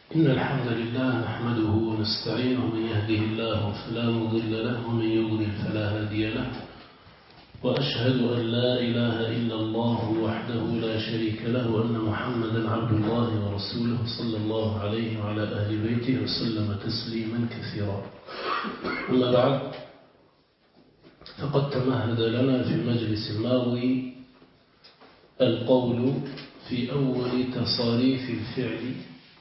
إن الحمد لله نحمده ونستعينه، من يهده الله فلا مضل له ومن يضلل فلا هادي له، وأشهد أن لا إله إلا الله وحده لا شريك له، وأن محمدا عبد الله ورسوله صلى الله عليه وعلى أهل بيته وسلم تسليما كثيرا. أما بعد، فقد تمهد لنا في المجلس الماضي القول في أول تصاريف الفعل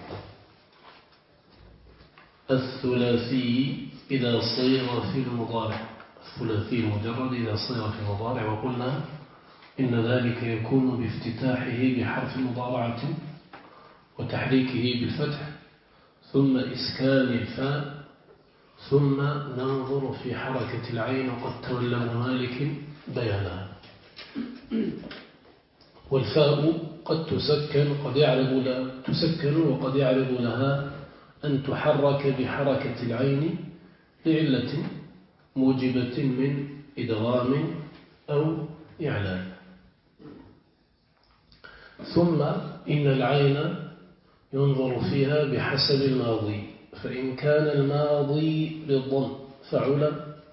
الثلاثي إذا صيغ في المضارع، الثلاثي المجرد إذا صيغ في المضارع، وقلنا إن ذلك يكون بافتتاحه بحرف مضارعة وتحريكه بالفتح ثم إسكان الفاء، ثم ننظر في حركة العين، وقد تولى ابن مالك بيانها. والفاء قد تسكن وقد يعرض لها أن تحرك بحركة العين لعلة موجبة من إدغام أو إعلان. ثم إن العين ينظر فيها بحسب الماضي، فإن كان الماضي بالضم فعل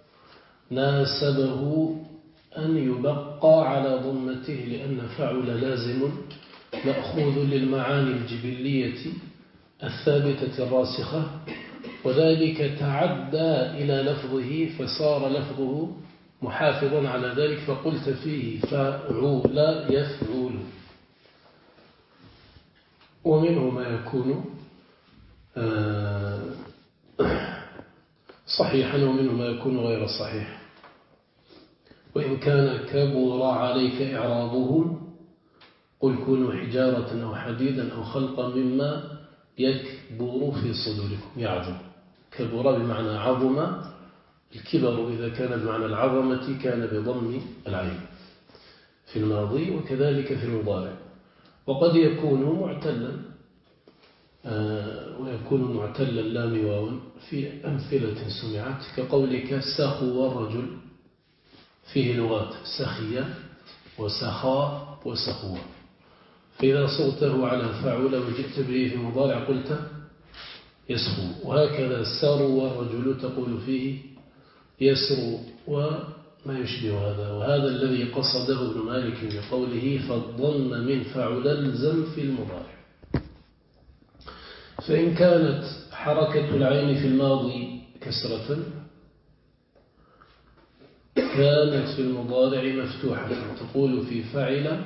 ناسبه أن يبقى على ضمته، لأن فعل لازم مأخوذ للمعاني الجبلية الثابتة الراسخة، وذلك تعدى إلى لفظه فصار لفظه محافظا على ذلك، فقلت فيه فعول يفعول. ومنه ما يكون صحيحا ومنه ما يكون غير صحيح. وإن كان كبر عليك إعراضه قل كونوا حجارة أو حديدا أو خلقا مما يكبر في صدوركم. يعظم، كبر بمعنى عظم، الكبر إذا كان بمعنى العظمة كان بضم العين في الماضي، وكذلك في المضارع. وقد يكون معتلا، ويكون معتلا لام واو في أمثلة سمعت كقولك سخو الرجل، فيه لغات سخية وسخاء وسخوة، فإذا صغته على فعل وجئت به في مضارع قلت يسخو. وهكذا سرو الرجل تقول فيه يسرو وما يشبه هذا. وهذا الذي قصده ابن مالك بقوله فالضم من فعل الزم في المضارع. فإن كانت حركة العين في الماضي كسرة كانت في المضارع مفتوحة، تقول في فعل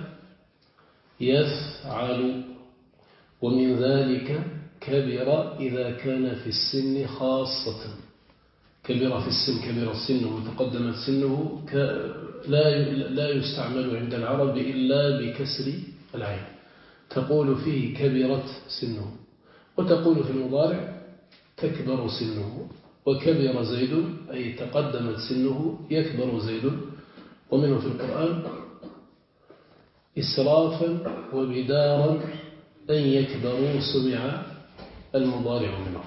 يفعل. ومن ذلك كبر إذا كان في السن خاصة، كبر في السن، كبر سنه وتقدمت سنه، لا يستعمل عند العرب إلا بكسر العين، تقول فيه كبرت سنه. وتقول في المضارع تكبر سنه، وكبر زيد أي تقدمت سنه، يكبر زيد. ومنه في القرآن إسرافا وبدارا أن يكبروا سمع المضارع منه.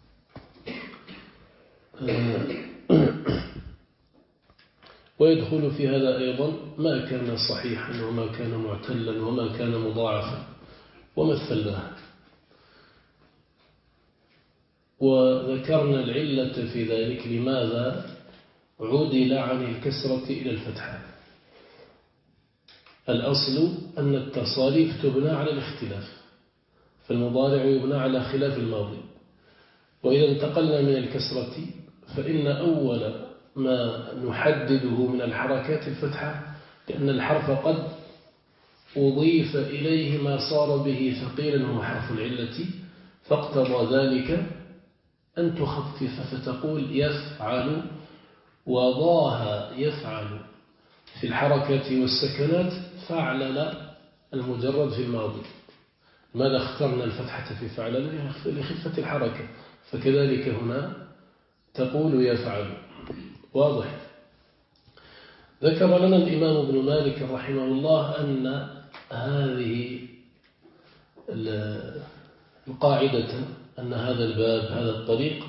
ويدخل في هذا أيضا ما كان صحيحا وما كان معتلا وما كان مضاعفا ومثلناه. وذكرنا العلة في ذلك، لماذا عدل عن الكسرة إلى الفتحة. الأصل أن التصاريف تبنى على الاختلاف، فالمضارع يبنى على خلاف الماضي. وإذا انتقلنا من الكسرة فإن أول ما نحدده من الحركات الفتحة، لأن الحرف قد أضيف إليه ما صار به ثقيلا وهو حرف العلة، فاقتضى ذلك أن تخفف فتقول يفعل، وضاها يفعل في الحركات والسكنات فعلل المجرد في الماضي. ماذا اخترنا الفتحة في فعلل؟ لخفة الحركة، فكذلك هنا تقول يفعل. واضح. ذكر لنا الإمام ابن مالك رحمه الله أن هذه القاعدة، أن هذا الباب، هذا الطريق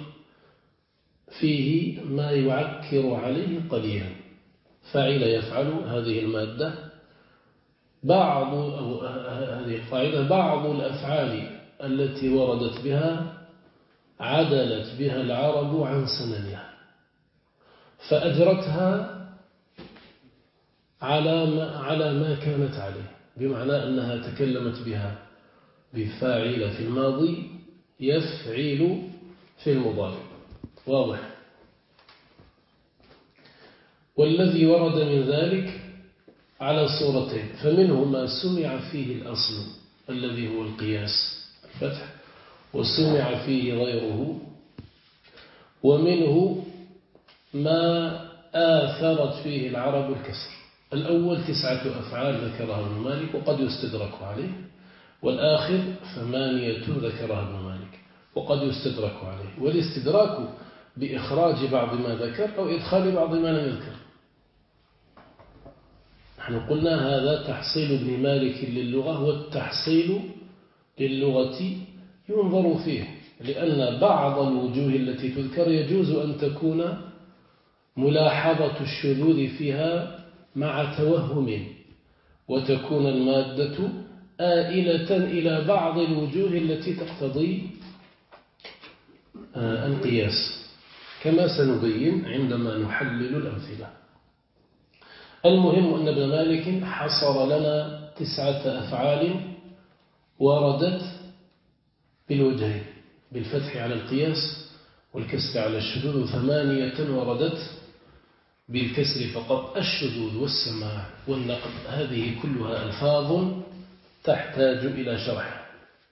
فيه ما يعكر عليه قليلا. فعل يفعل هذه المادة، هذه القاعدة بعض الأفعال التي وردت بها عدلت بها العرب عن سننها، فأجرتها على ما كانت عليه، بمعنى أنها تكلمت بها بفاعل في الماضي يفعل في المضارع. واضح؟ والذي ورد من ذلك على صورتين، فمنه ما سمع فيه الأصل الذي هو القياس الفتح، وسمع فيه غيره، ومنه ما آثرت فيه العرب الكسر. الأول 9 أفعال ذكرها ابن مالك وقد يستدرك عليه، والآخر 8 ذكرها ابن مالك وقد يستدرك عليه، والاستدراك بإخراج بعض ما ذكر أو إدخال بعض ما لم يذكر. نحن قلنا هذا تحصيل ابن مالك للغة، والتحصيل للغة ينظر فيه، لأن بعض الوجوه التي تذكر يجوز أن تكون ملاحظة الشذوذ فيها مع توهم، وتكون المادة آئلة إلى بعض الوجوه التي تقتضي القياس، كما سنبين عندما نحلل الأمثلة. المهم أن ابن مالك حصر لنا 9 أفعال وردت بالوجهين، بالفتح على القياس والكسر على الشذوذ، 8 وردت بالكسر فقط، الشذوذ والسماع والنقل. هذه كلها ألفاظ تحتاج إلى شرح،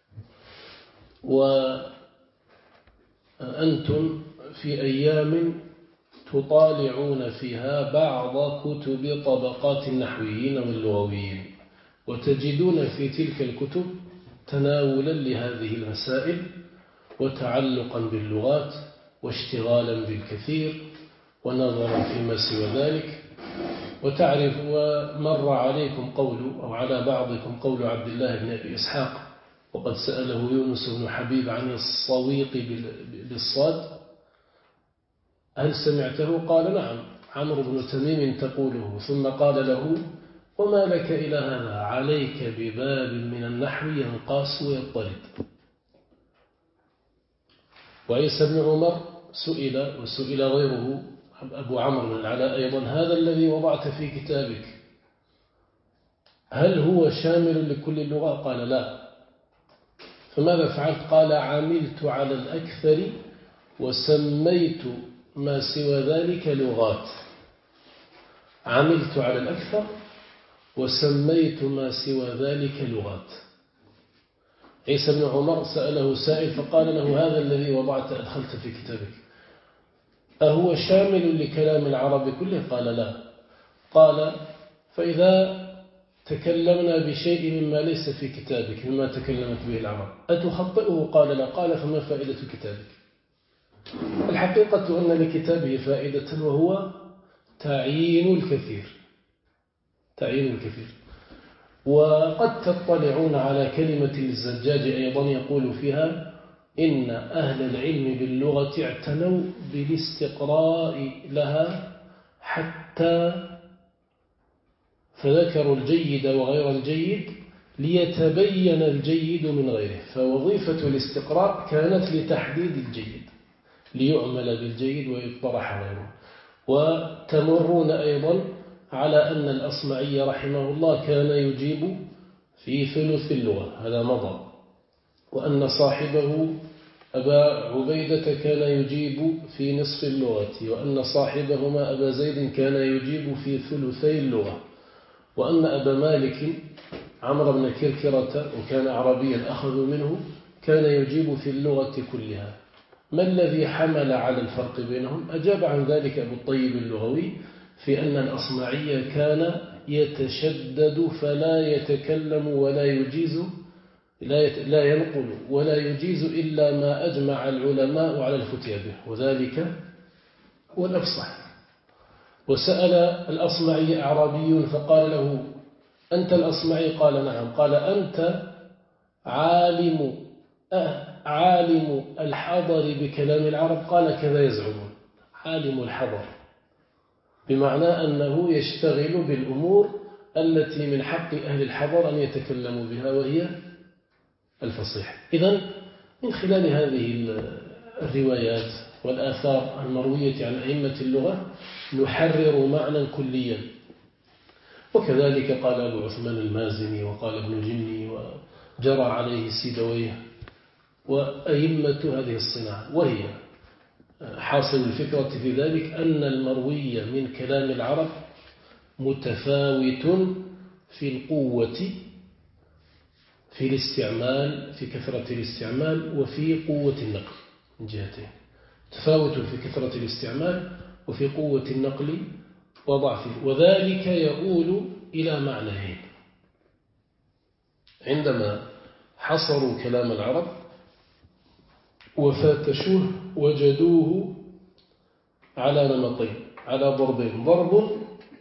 وأنتم في أيام تطالعون فيها بعض كتب طبقات النحويين واللغويين، وتجدون في تلك الكتب تناولا لهذه المسائل وتعلقا باللغات واشتغالا بالكثير ونظرا فيما سوى ذلك. وتعرف، ومر عليكم قول أو على بعضكم قول عبد الله بن أبي إسحاق وقد سأله يونس بن حبيب عن الصويق بالصاد، هل سمعته؟ قال نعم، عمرو بن تميم تقوله، ثم قال له وما لك إلى هذا؟ عليك بباب من النحو ينقاس ويضطرد. وعيسى بن عمر سئل، وسئل غيره أبو عمرو بن العلاء أيضا، هذا الذي وضعت في كتابك هل هو شامل لكل اللغة؟ قال لا. فماذا فعلت؟ قال عملت على الأكثر وسميت ما سوى ذلك لغات. عملت على الأكثر وسميت ما سوى ذلك لغات. عيسى بن عمر سأله سائل فقال له هذا الذي وضعت أدخلت في كتابك أهو شامل لكلام العرب كله؟ قال لا. قال فإذا تكلمنا بشيء مما ليس في كتابك مما تكلمت به العرب أتخطئه؟ قال لا. قال فما فائدة كتابك؟ الحقيقة أن لكتابه فائدة، وهو تعيين الكثير. تعيين الكثير. وقد تطلعون على كلمة الزجاج أيضا يقول فيها إن أهل العلم باللغة اعتنوا بالاستقراء لها حتى فذكروا الجيد وغير الجيد ليتبين الجيد من غيره، فوظيفة الاستقراء كانت لتحديد الجيد ليعمل بالجيد ويطرح غيره. وتمرون أيضا على أن الأصمعي رحمه الله كان يجيب في ثلث اللغة، هذا مضى، وأن صاحبه أبا عبيدة كان يجيب في نصف اللغة، وأن صاحبهما أبا زيد كان يجيب في ثلثي اللغة، وأن أبا مالك عمرو بن كركرة وكان عربيا أخذوا منه كان يجيب في اللغة كلها. ما الذي حمل على الفرق بينهم؟ أجاب عن ذلك أبو الطيب اللغوي في أن الأصمعي كان يتشدد فلا يتكلم ولا يجيز، لا ينقل ولا يجيز إلا ما أجمع العلماء على الفتيا به، وذلك هو الأفصح. وسأل الأصمعي أعرابي فقال له أنت الأصمعي؟ قال نعم. قال أنت عالم الحضر بكلام العرب؟ قال كذا يزعمون. عالم الحضر بمعنى أنه يشتغل بالأمور التي من حق أهل الحضر أن يتكلموا بها، وهي الفصيح. إذن من خلال هذه الروايات والآثار المروية عن أئمة اللغة نحرر معنى كليا. وكذلك قال أبو عثمان المازني وقال ابن جني وجرى عليه سيبويه وأئمة هذه الصناعة. وهي حاصل الفكرة في ذلك أن المروي من كلام العرب متفاوت في القوة في الاستعمال، في كثرة الاستعمال وفي قوة النقل من جهتين. تفاوت في كثرة الاستعمال وفي قوة النقل وضعفه. وذلك يؤول إلى معنيين. عندما حصروا كلام العرب وفتشوه وجدوه على نمطين، على ضربين: ضرب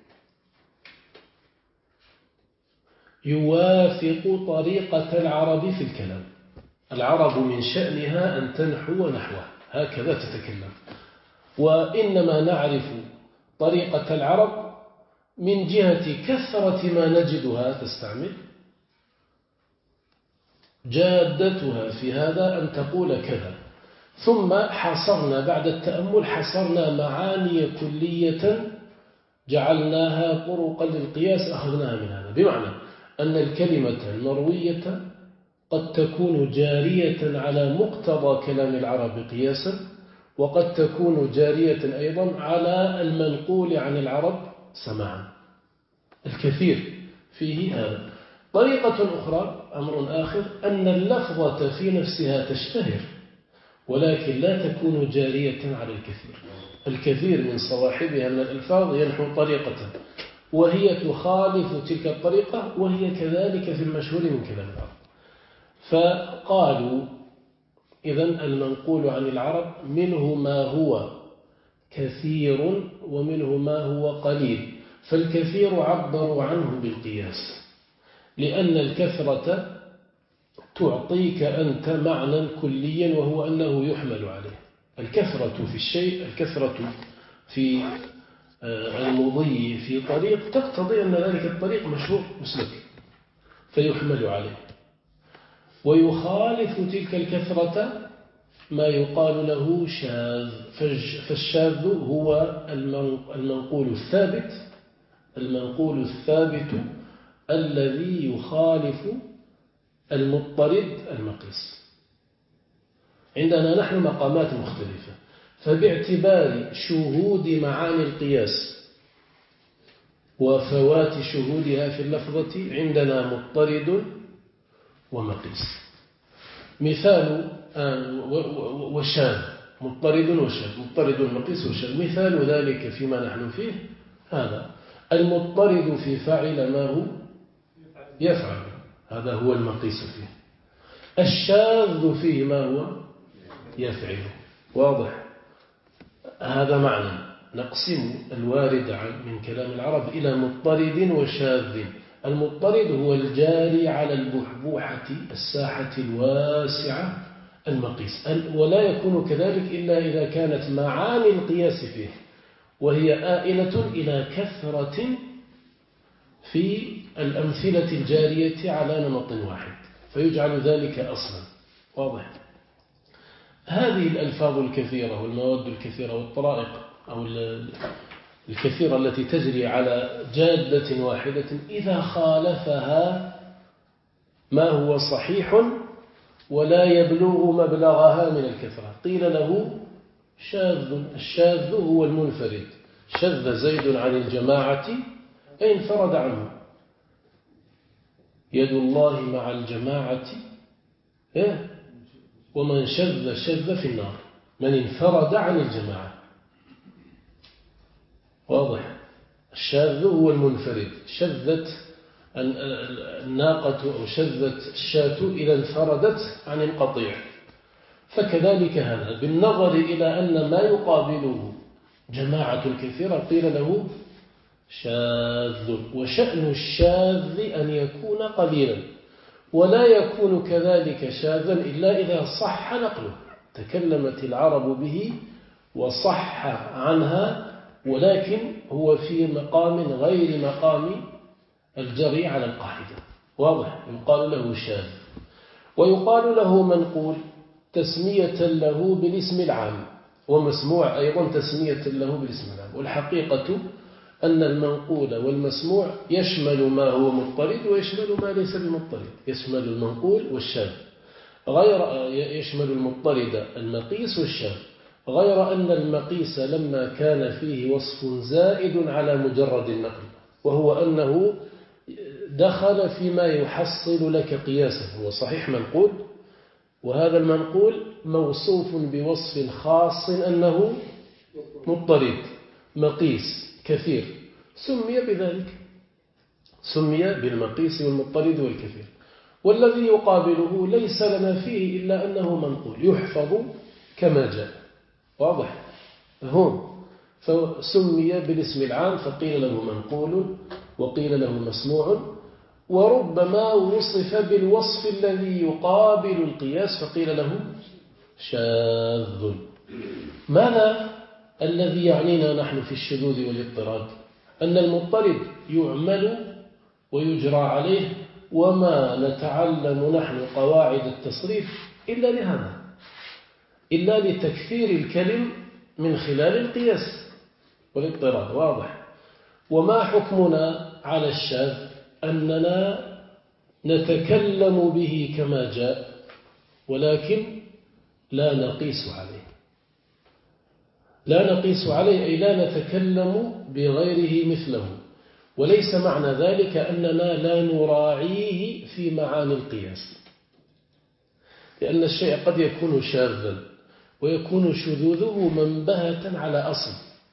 يوافق طريقة العرب في الكلام. العرب من شأنها أن تنحو نحوه، هكذا تتكلم. وإنما نعرف طريقة العرب من جهة كثرة ما نجدها تستعمل. جادتها في هذا أن تقول كذا، ثم حصرنا بعد التأمل حصرنا معاني كلية جعلناها طرقا للقياس أخذناها من هذا. بمعنى أن الكلمة المروية قد تكون جارية على مقتضى كلام العرب قياسا، وقد تكون جارية أيضا على المنقول عن العرب سماعا. الكثير فيه هذا. طريقة أخرى، أمر آخر، أن اللفظة في نفسها تشتهر ولكن لا تكون جارية على الكثير. الكثير من صواحبها من الألفاظ ينحو طريقة وهي تخالف تلك الطريقة، وهي كذلك في المشهور من كلام العرب. فقالوا إذن المنقول عن العرب منه ما هو كثير ومنه ما هو قليل. فالكثير عبروا عنه بالقياس، لأن الكثرة تعطيك أنت معنى كليا وهو أنه يحمل عليه. الكثرة في الشيء، الكثرة في المضي في طريق تقتضي أن ذلك الطريق مشهور مسلك فيحمل عليه. ويخالف تلك الكثرة ما يقال له شاذ. فالشاذ هو المنقول الثابت، المنقول الثابت الذي يخالف المضطرد المقيس. عندنا نحن مقامات مختلفة، فباعتبار شهود معاني القياس وفوات شهودها في اللفظة عندنا مضطرد ومقيس. مثال وشاذ، مضطرد وشاذ، مضطرد ومقيس وشاذ. مثال ذلك فيما نحن فيه هذا: المضطرد في فعل ما هو يفعل، هذا هو المقيس فيه. الشاذ فيه ما هو يفعل. واضح؟ هذا معنى. نقسم الوارد من كلام العرب إلى مضطرد وشاذ. المضطرد هو الجاري على البحبوحة الساحة الواسعة المقيس، ولا يكون كذلك إلا إذا كانت معاني القياس فيه وهي آئلة إلى كثرة في الأمثلة الجارية على نمط واحد، فيجعل ذلك أصلا. واضح؟ هذه الألفاظ الكثيرة والمواد الكثيرة والطرائق أو الكثيرة التي تجري على جادة واحدة إذا خالفها ما هو صحيح ولا يبلغ مبلغها من الكثرة قيل له شاذ. الشاذ هو المنفرد. شذ زيد عن الجماعة أي انفرد عنه. يد الله مع الجماعة ومن شذ شذ في النار، من انفرد عن الجماعة. واضح؟ الشاذ هو المنفرد. شذت الناقة أو شذت الشاة إذا انفردت عن القطيع. فكذلك هذا بالنظر إلى أن ما يقابله جماعة كثيرة قيل له شاذ. وشأن الشاذ أن يكون قليلا، ولا يكون كذلك شاذا إلا إذا صح نقله. تكلمت العرب به وصح عنها، ولكن هو في مقام غير مقام الجري على القاعدة. واضح؟ يقال له شاذ. ويقال له منقول تسمية له بالاسم العام، ومسموع أيضا تسمية له بالاسم العام. والحقيقة أن المنقول والمسموع يشمل ما هو مضطرد ويشمل ما ليس بمضطرد، يشمل المنقول والشاذ، يشمل المضطرد المقيس والشاذ، غير أن المقيس لما كان فيه وصف زائد على مجرد النقل، وهو أنه دخل فيما يحصل لك قياسه، هو صحيح منقول، وهذا المنقول موصوف بوصف خاص أنه مضطرد مقيس كثير، سمي بذلك، سمي بالمقيس والمضطرد والكثير. والذي يقابله ليس لنا فيه إلا أنه منقول يحفظ كما جاء، واضح هم، فسمي بالاسم العام فقيل له منقول وقيل له مسموع، وربما وصف بالوصف الذي يقابل القياس فقيل له شاذ. ماذا الذي يعنينا نحن في الشذوذ والاضطراد؟ أن المضطرد يعمل ويجرى عليه، وما نتعلم نحن قواعد التصريف إلا لهذا، إلا لتكثير الكلم من خلال القياس والاضطراد، واضح. وما حكمنا على الشاذ؟ أننا نتكلم به كما جاء، ولكن لا نقيس عليه، لا نقيس عليه أي لا نتكلم بغيره مثله. وليس معنى ذلك أننا لا نراعيه في معاني القياس، لأن الشيء قد يكون شاذا ويكون شذوذه منبهة على أصل.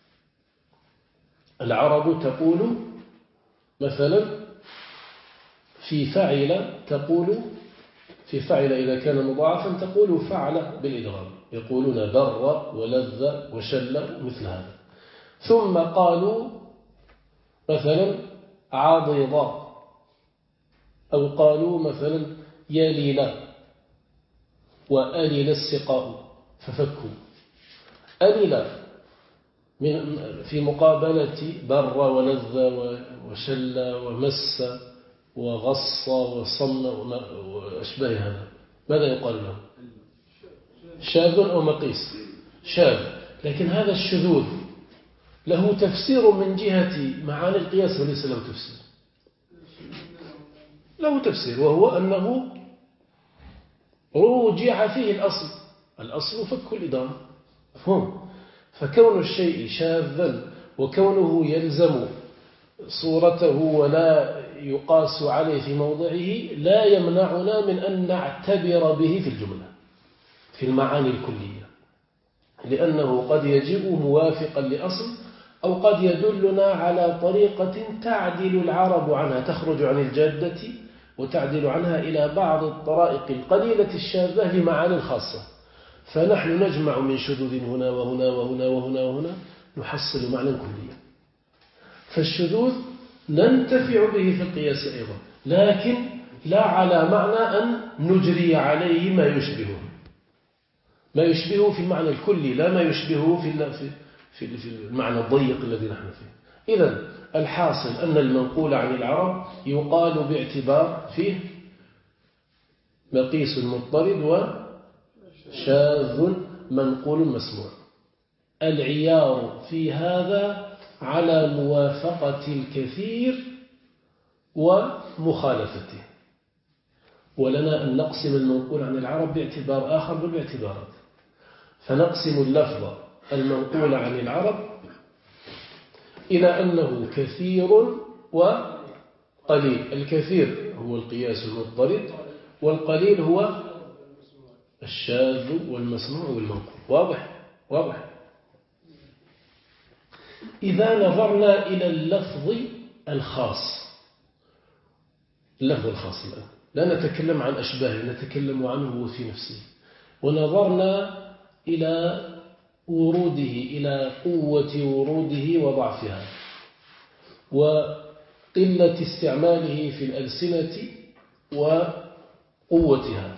العرب تقول مثلا في فعل، تقول في فعل إذا كان مضاعفا تقول فعل بالإدغام، يقولون بر ولذ وشل مثل هذا. ثم قالوا مثلا عضض، أو قالوا مثلا يليل وألل السقاء ففكوا. ألل في مقابلة بر ولذ وشل ومس وغص وصم وأشباه هذا، ماذا يقال له؟ شاذ أو مقيس؟ شاذ. لكن هذا الشذوذ له تفسير من جهة معاني القياس وليس له تفسير، له تفسير، وهو أنه رجع فيه الأصل فك الإدغام، مفهوم؟ فكون الشيء شاذا وكونه يلزم صورته ولا يقاس عليه في موضعه لا يمنعنا من أن نعتبر به في الجملة في المعاني الكلية، لأنه قد يجب موافقا لأصل، أو قد يدلنا على طريقة تعدل العرب عنها، تخرج عن الجادة وتعدل عنها إلى بعض الطرائق القليلة الشاذة لمعاني خاصة، فنحن نجمع من شذوذ هنا وهنا وهنا وهنا وهنا نحصل معنى كليا. فالشذوذ ننتفع به في القياس أيضا، لكن لا على معنى أن نجري عليه ما يشبهه، ما يشبهه في المعنى الكلي، لا ما يشبهه في المعنى الضيق الذي نحن فيه. إذن الحاصل أن المنقول عن العرب يقال باعتبار فيه مقيس مضطرد وشاذ منقول مسموع. العيار في هذا على موافقة الكثير ومخالفته. ولنا أن نقسم المنقول عن العرب باعتبار آخر بالاعتبارات، فنقسم اللفظ المنقول عن العرب إلى أنه كثير وقليل. الكثير هو القياس المضطرد، والقليل هو الشاذ والمسموع والمنقول، واضح. إذا نظرنا إلى اللفظ الخاص، اللفظ الخاص الآن لا نتكلم عن أشباهه، نتكلم عنه في نفسه، ونظرنا إلى وروده، إلى قوة وروده وضعفها وقلة استعماله في الألسنة وقوتها،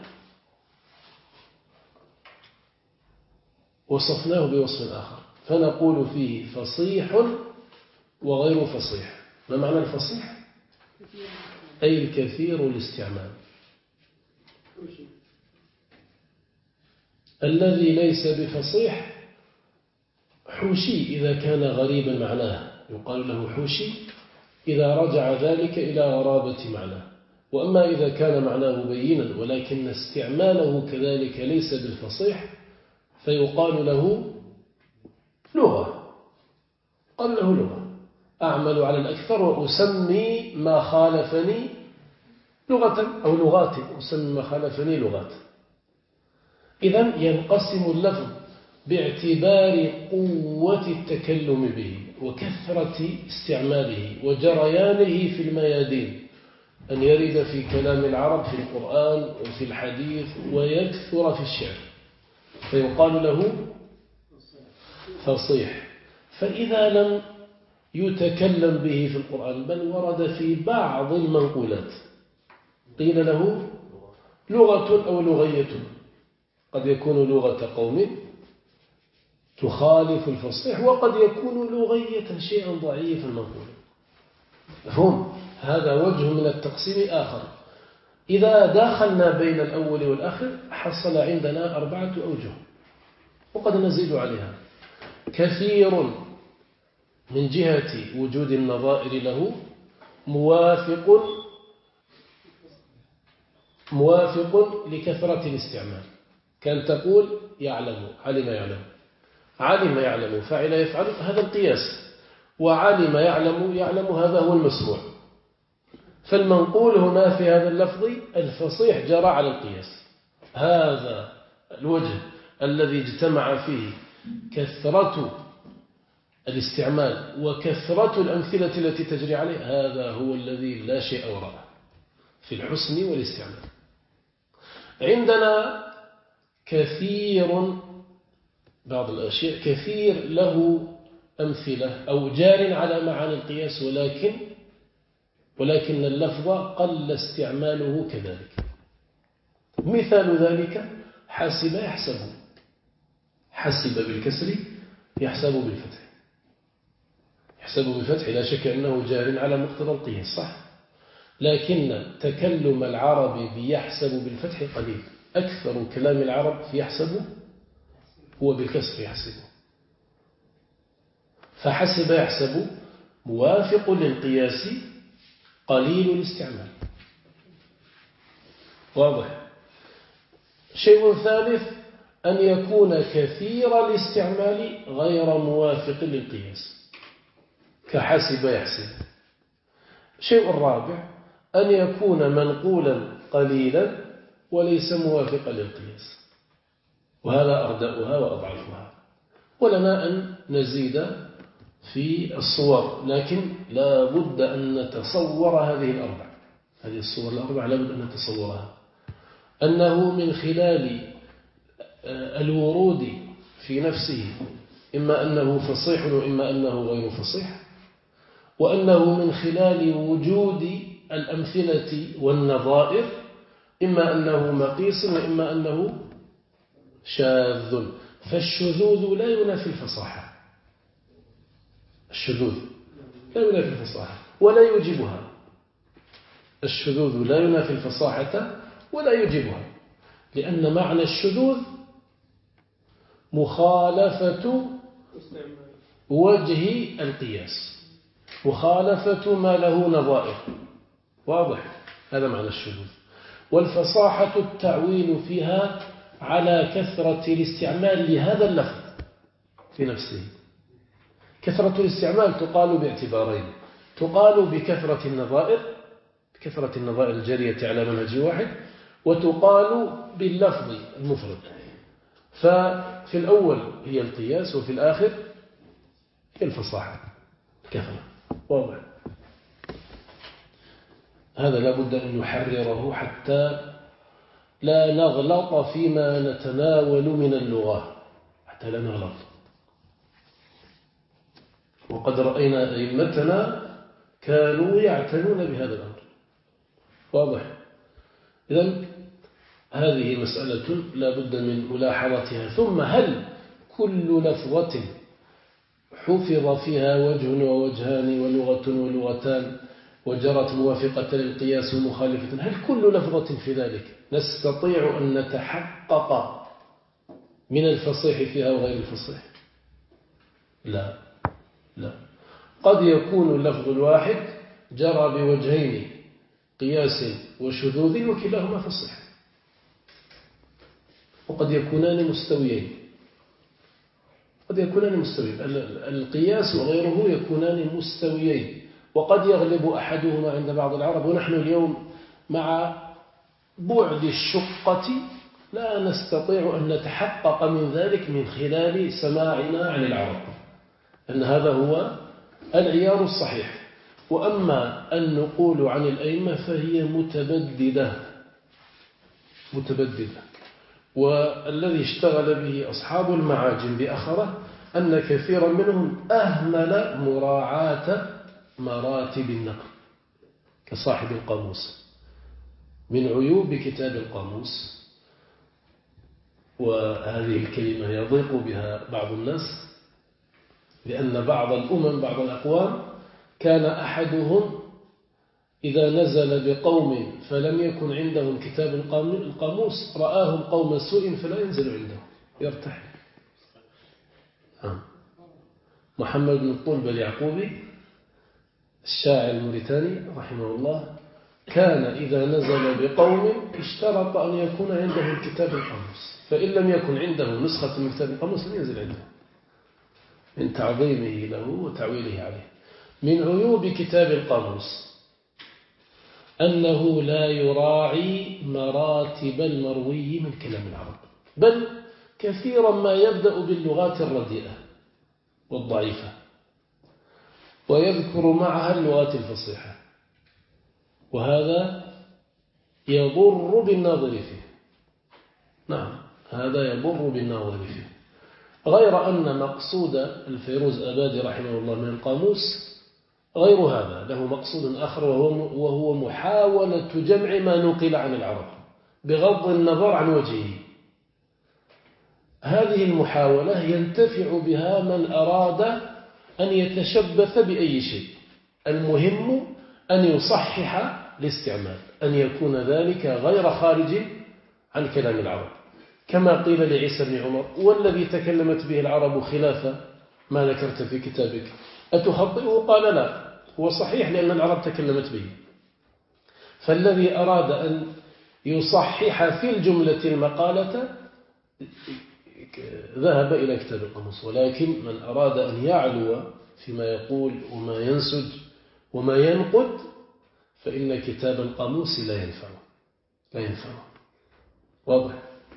وصفناه بوصف آخر فنقول فيه فصيح وغير فصيح. ما معنى الفصيح؟ أي الكثير الاستعمال، الذي ليس بفصيح حوشي إذا كان غريبا معناه، يقال له حوشي إذا رجع ذلك إلى غرابة معناه. وأما إذا كان معناه بينا ولكن استعماله كذلك ليس بالفصيح فيقال له لغة، قال له لغة، أعمل على الأكثر وأسمي ما خالفني لغة أو لغات، أسمي ما خالفني لغات. إذن ينقسم اللفظ باعتبار قوة التكلم به وكثرة استعماله وجريانه في الميادين، أن يرد في كلام العرب في القرآن وفي الحديث ويكثر في الشعر، فيقال له فصيح. فإذا لم يتكلم به في القرآن بل ورد في بعض المنقولات قيل له لغة أو لغية، قد يكون لغة قوم تخالف الفصيح وقد يكون لغية شيئا ضعيفا منقولا. مفهوم؟ هذا وجه من التقسيم آخر. إذا داخلنا بين الأول والآخر حصل عندنا 4 أوجه وقد نزيد عليها. كثير من جهة وجود النظائر له موافق لكثرة الاستعمال، كان تقول يعلم، علم يعلم، فعل يفعل، هذا القياس، وعلم يعلم هذا هو المسموع. فالمنقول هنا في هذا اللفظ الفصيح جرى على القياس. هذا الوجه الذي اجتمع فيه كثرة الاستعمال وكثرة الأمثلة التي تجري عليه، هذا هو الذي لا شيء وراءه في الحسن والاستعمال. عندنا كثير، بعض الأشياء كثير له أمثلة أو جار على معاني القياس، ولكن اللفظ قل استعماله كذلك. مثال ذلك حسب يحسب، حسب بالكسر يحسب بالفتح. يحسب بالفتح لا شك أنه جار على مقتضى القياس صح، لكن تكلم العرب بيحسب بالفتح قليل، أكثر كلام العرب في يحسب هو بالكسر يحسب. فحسب يحسب موافق للقياس قليل الاستعمال. واضح؟ شيء ثالث أن يكون كثير الاستعمال غير موافق للقياس كحسب يحسب. شيء الرابع أن يكون منقولا قليلا وليس موافقا للقياس، وهذا أردأها وأضعفها. ولنا أن نزيد في الصور، لكن لا بد أن نتصور هذه الصور الأربع لا بد أن نتصورها، أنه من خلال الورود في نفسه إما أنه فصيح وإما أنه غير فصيح، وأنه من خلال وجود الأمثلة والنظائر إما أنه مقيس وإما أنه شاذ. فالشذوذ لا ينافي الفصاحة، الشذوذ لا ينافي الفصاحة ولا يجيبها. الشذوذ لا ينافي الفصاحة ولا يجيبها، لأن معنى الشذوذ مخالفة وجه القياس، مخالفة ما له نظائر. واضح؟ هذا معنى الشذوذ. والفصاحة التعويل فيها على كثرة الاستعمال لهذا اللفظ في نفسه. كثرة الاستعمال تقال باعتبارين، تقال بكثرة النظائر الجارية على منهج واحد، وتقال باللفظ المفرد. ففي الأول هي القياس وفي الآخر هي الفصاحة كثرة. واضح؟ هذا لابد أن نحرره حتى لا نغلط فيما نتناول من اللغة، حتى لا نغلط. وقد رأينا أئمتنا كانوا يعتنون بهذا الأمر. واضح؟ إذن هذه مسألة لا بد من ملاحظتها. ثم هل كل لفظة حفظ فيها وجه ووجهان ولغة ولغتان وجرت موافقة للقياس ومخالفة، هل كل لفظة في ذلك نستطيع أن نتحقق من الفصيح فيها وغير الفصيح؟ لا، قد يكون اللفظ الواحد جرى بوجهين قياس وشذوذ وكلاهما فصيح، وقد يكونان مستويين، القياس وغيره يكونان مستويين، وقد يغلب أحدهما عند بعض العرب. ونحن اليوم مع بعد الشقة لا نستطيع أن نتحقق من ذلك من خلال سماعنا عن العرب، أن هذا هو العيار الصحيح. وأما النقول عن الأئمة فهي متبددة، والذي اشتغل به أصحاب المعاجم بأخره أن كثيرا منهم أهمل مراعاة مراتب النقل، كصاحب القاموس. من عيوب كتاب القاموس، وهذه الكلمة يضيق بها بعض الناس، لأن بعض الأمم بعض الأقوام كان أحدهم إذا نزل بقوم فلم يكن عندهم كتاب القاموس رآهم قوم سوء فلا ينزل عندهم، يرتحل. محمد بن الطلب اليعقوبي الشاعر الموريتاني رحمه الله كان إذا نزل بقوم اشترط أن يكون عندهم كتاب القاموس، فإن لم يكن عنده نسخة من كتاب القاموس لم ينزل عنده، من تعظيمه له وتعويله عليه. من عيوب كتاب القاموس أنه لا يراعي مراتب المروي من كلام العرب، بل كثيرا ما يبدأ باللغات الرديئة والضعيفة ويذكر معها اللغات الفصيحة، وهذا يضر بالناظر فيه. نعم، هذا يضر بالناظر فيه. غير أن مقصود الفيروز أبادي رحمه الله من القاموس غير هذا، له مقصود آخر، وهو محاولة جمع ما نقل عن العرب بغض النظر عن وجهه. هذه المحاولة ينتفع بها من أراد أن يتشبث بأي شيء، المهم أن يصحح الاستعمال، أن يكون ذلك غير خارج عن كلام العرب، كما قيل لعيسى بن عمر: والذي تكلمت به العرب خلاف ما ذكرت في كتابك أتخطئه؟ قال: لا، هو صحيح لأن العرب تكلمت به. فالذي أراد أن يصحح في الجملة المقالة ذهب إلى كتاب القاموس، ولكن من أراد أن يعلو فيما يقول وما ينسج وما ينقد فإن كتاب القاموس لا ينفع. واضح؟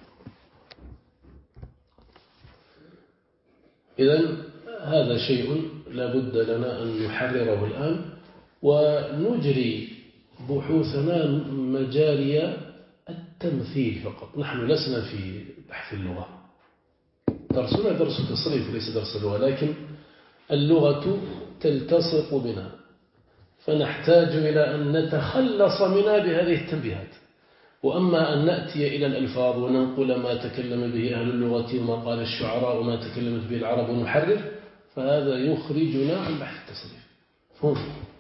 إذن هذا شيء لا بد لنا أن نحرره الآن، ونجري بحوثنا مجاري التمثيل فقط. نحن لسنا في بحث اللغة، درسنا درس التصريف وليس درس اللغة، لكن اللغة تلتصق بنا، فنحتاج إلى أن نتخلص منها بهذه التنبيهات. وأما أن نأتي إلى الألفاظ وننقل ما تكلم به أهل اللغة وما قال الشعراء وما تكلمت به العرب ونحرر، فهذا يخرجنا عن بحث التصريف. فهم.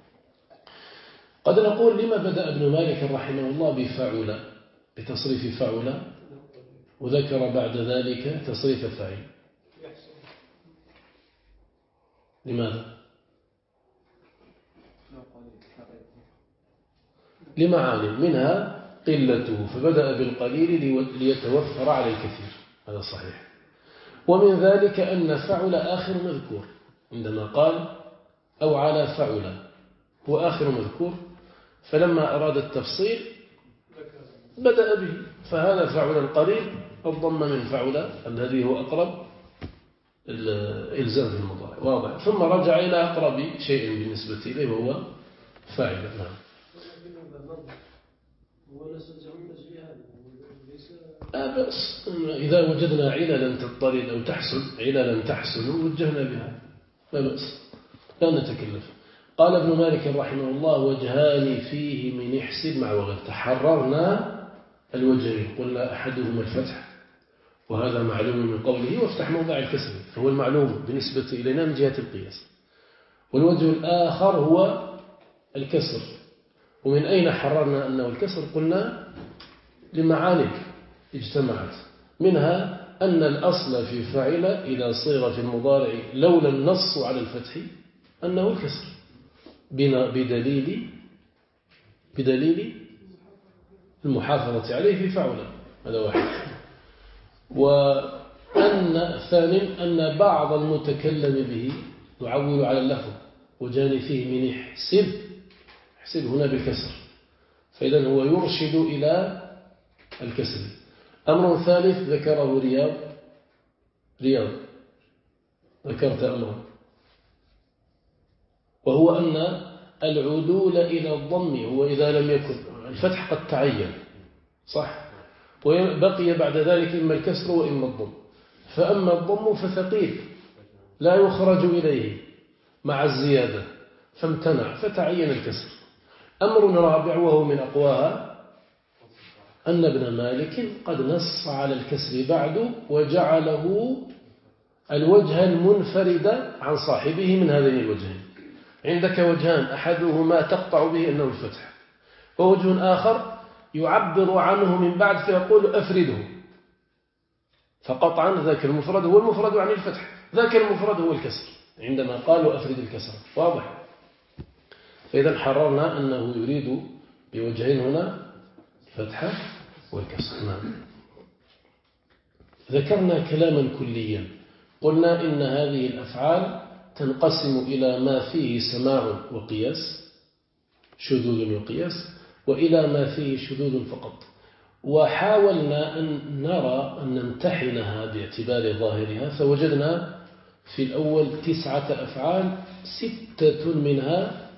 قد نقول: لما بدأ ابن مالك رحمه الله بفعل، بتصريف فعل، وذكر بعد ذلك تصريف فاعل؟ لماذا؟ لمعاني منها قلته، فبدأ بالقليل ليتوفر على الكثير، هذا صحيح. ومن ذلك أن فعل آخر مذكور، عندما قال أو على فعل هو آخر مذكور، فلما أراد التفصيل بدأ به، فهذا فعل القليل الضم من فعل الذي هو أقرب الإلزام في المضارع، واضح. ثم رجع إلى أقرب شيء بالنسبة إليه وهو فاعل. نعم. بس إذا وجدنا عللا تضطرد أو تحسن، عللا تحسن وجهنا بها، لا بأس، لا نتكلف. قال ابن مالك رحمه الله: وجهان فيه من احسب مع وغير. تحررنا الوجهين، قلنا أحدهما الفتح، وهذا معلوم من قوله وافتح موضع الكسر، فهو المعلوم بالنسبة إلينا من جهة القياس. والوجه الآخر هو الكسر. ومن أين حررنا أنه الكسر؟ قلنا لمعاني اجتمعت، منها أن الأصل في فعل إذا صيغ في المضارع لولا النص على الفتح أنه الكسر بدليل المحافظة عليه في فعل. هذا واحد. وأن ثاني أن بعض المتكلم به يعول على اللفظ وجاني فيه من احسب هنا بالكسر، فإذا هو يرشد إلى الكسر. أمر ثالث ذكره رياض ذكرت أمرا، وهو أن العدول إلى الضم هو إذا لم يكن الفتح قد تعين صح، وبقي بعد ذلك إما الكسر وإما الضم، فأما الضم فثقيل لا يخرج إليه مع الزيادة فامتنع فتعين الكسر. أمر رابع وهو من أقواها أن ابن مالك قد نص على الكسر بعد وجعله الوجه المنفرد عن صاحبه من هذين الوجهين. عندك وجهان أحدهما تقطع به أنه الفتح، ووجه آخر يعبر عنه من بعد فيقول أفرده، فقطعا ذاك المفرد هو المفرد عن الفتح، ذاك المفرد هو الكسر عندما قالوا أفرد الكسر. واضح؟ فإذا حررنا أنه يريد بوجهين هنا الفتحة والكسر. نعم. ذكرنا كلاما كليا، قلنا إن هذه الأفعال تنقسم إلى ما فيه سماع وقياس شذوذ وقياس، وإلى ما فيه شذوذ فقط. وحاولنا أن نرى أن نمتحنها باعتبار ظاهرها، فوجدنا في الأول 9 أفعال 6 منها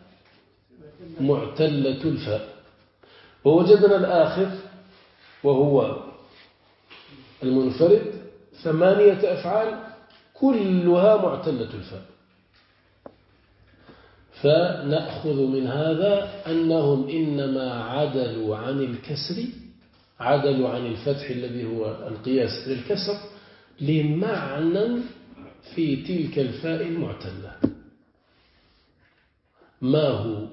معتلة الفاء، ووجدنا الآخر وهو المنفرد 8 أفعال كلها معتلة الفاء. فنأخذ من هذا أنهم إنما عدلوا عن الكسر، عدلوا عن الفتح الذي هو القياس للكسر لمعنى في تلك الفاء المعتلة. ما هو؟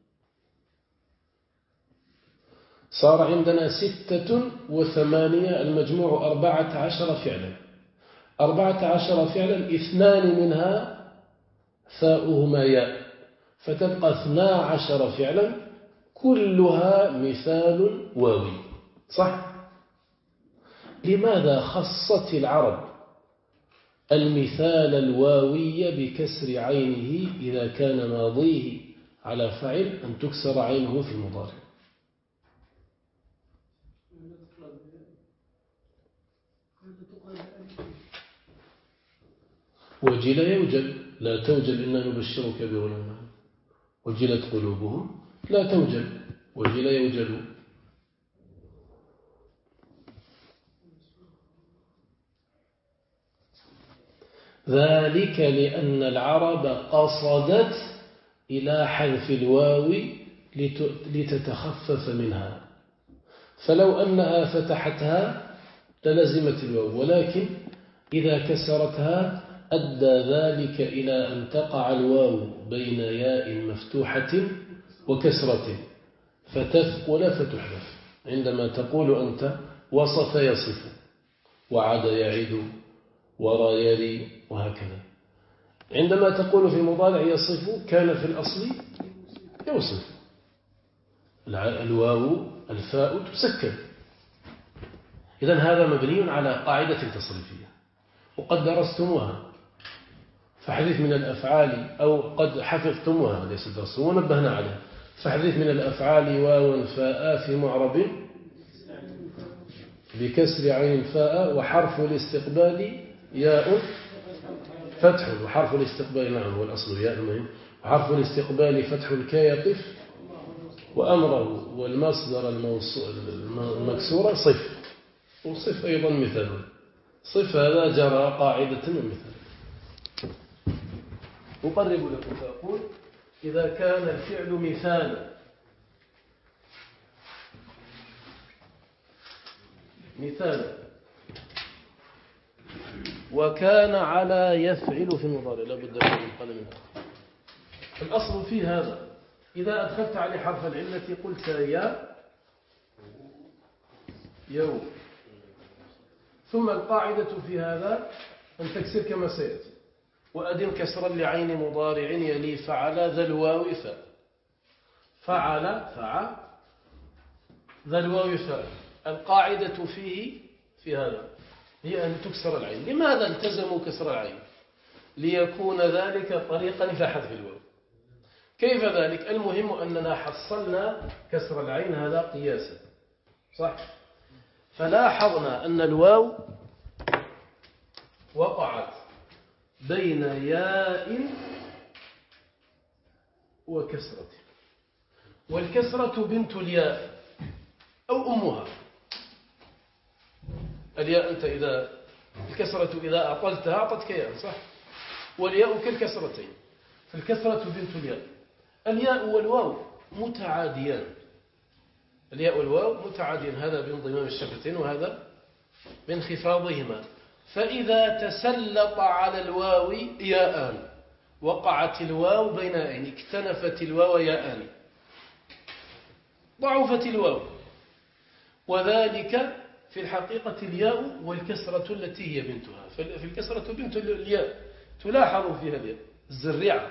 صار عندنا 6 و8 المجموع 14 فعلا. 14 فعلا 2 منها فاؤهما ياء، فتبقى 12 فعلا كلها مثال واوي. صح؟ لماذا خصت العرب المثال الواوي بكسر عينه إذا كان ماضيه على فعل أن تكسر عينه في المضارع؟ وجل يوجل لا توجل إنا نبشرك بغلام، وجلت قلوبهم لا توجل وجل يوجل. ذلك لأن العرب قصدت إلى حذف الواو لتتخفف منها، فلو أنها فتحتها للزمت الواو، ولكن إذا كسرتها أدى ذلك إلى أن تقع الواو بين ياء مفتوحة وكسرة فتثقل فتحذف. عندما تقول أنت وصف يصف، وعد يعد، ورى يري، وهكذا. عندما تقول في المضارع يصف كان في الأصل يوصف، الواو الفاء تسكن. إذن هذا مبني على قاعدة تصريفية وقد درستموها، فحذف من الأفعال أو قد حفظتموها ليس درس ونبهنا عليها. فحذف من الأفعال واو فاء في معرب بكسر عين فاء، وحرف الاستقبال ياء فتح، وحرف الاستقبال نعم هو الأصل ياء المهم، وحرف الاستقبال فتح كي يقف، وأمره والمصدر المكسورة صف، وصف أيضا مثال. صف هذا جرى قاعدة ومثال. أقرب لكم فأقول إذا كان الفعل مثالا وكان على يفعل في المضارع لابد من القلم. الأصل في هذا إذا أدخلت عليه حرف العلة قلت يا يو، ثم القاعدة في هذا أن تكسر كما سيأتي. وأدم كسرا لعين مضارع يلي فعل ذا الواو فاء. فعل ذا الواو فاء. القاعدة فيه في هذا هي أن تكسر العين. لماذا التزموا كسر العين؟ ليكون ذلك طريقا إلى حذف الواو. كيف ذلك؟ المهم أننا حصلنا كسر العين هذا قياسا، صح؟ فلاحظنا أن الواو وقعت بين ياء وكسرة، والكسرة بنت الياء أو أمها. الياء أنت إذا الكسرة إذا أعطلتها أعطتك ياء، صح؟ والياء كالكسرتين، فالكسرة بنت الياء. الياء والواو متعاديان، الياء والواو متعاديان، هذا بانضمام الشفتين وهذا بانخفاضهما. فإذا تسلط على الواو ياءان وقعت الواو بين ياءين، اكتنفت الواو ياءان، ضعفت الواو. وذلك في الحقيقة الياء والكسرة التي هي بنتها. في الكسرة بنت الياء تلاحظ فيها الياء الزريعة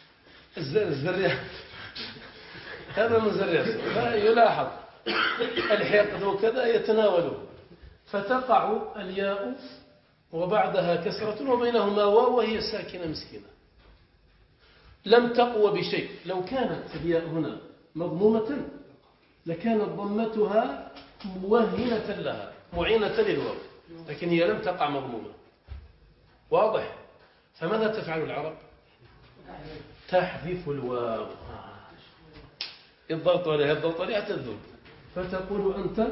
هذا مزرع يلاحظ الحقد وكذا يتناوله، فتقع الياء وبعدها كسرة وبينهما واو وهي ساكنة مسكينة لم تقوى بشيء. لو كانت الياء هنا مضمومة لكانت ضمتها موهنة لها معينة للواو، لكن هي لم تقع مضمومة. واضح؟ فماذا تفعل العرب؟ تحذف الواو، الضغط عليها تذوب، فتقول أنت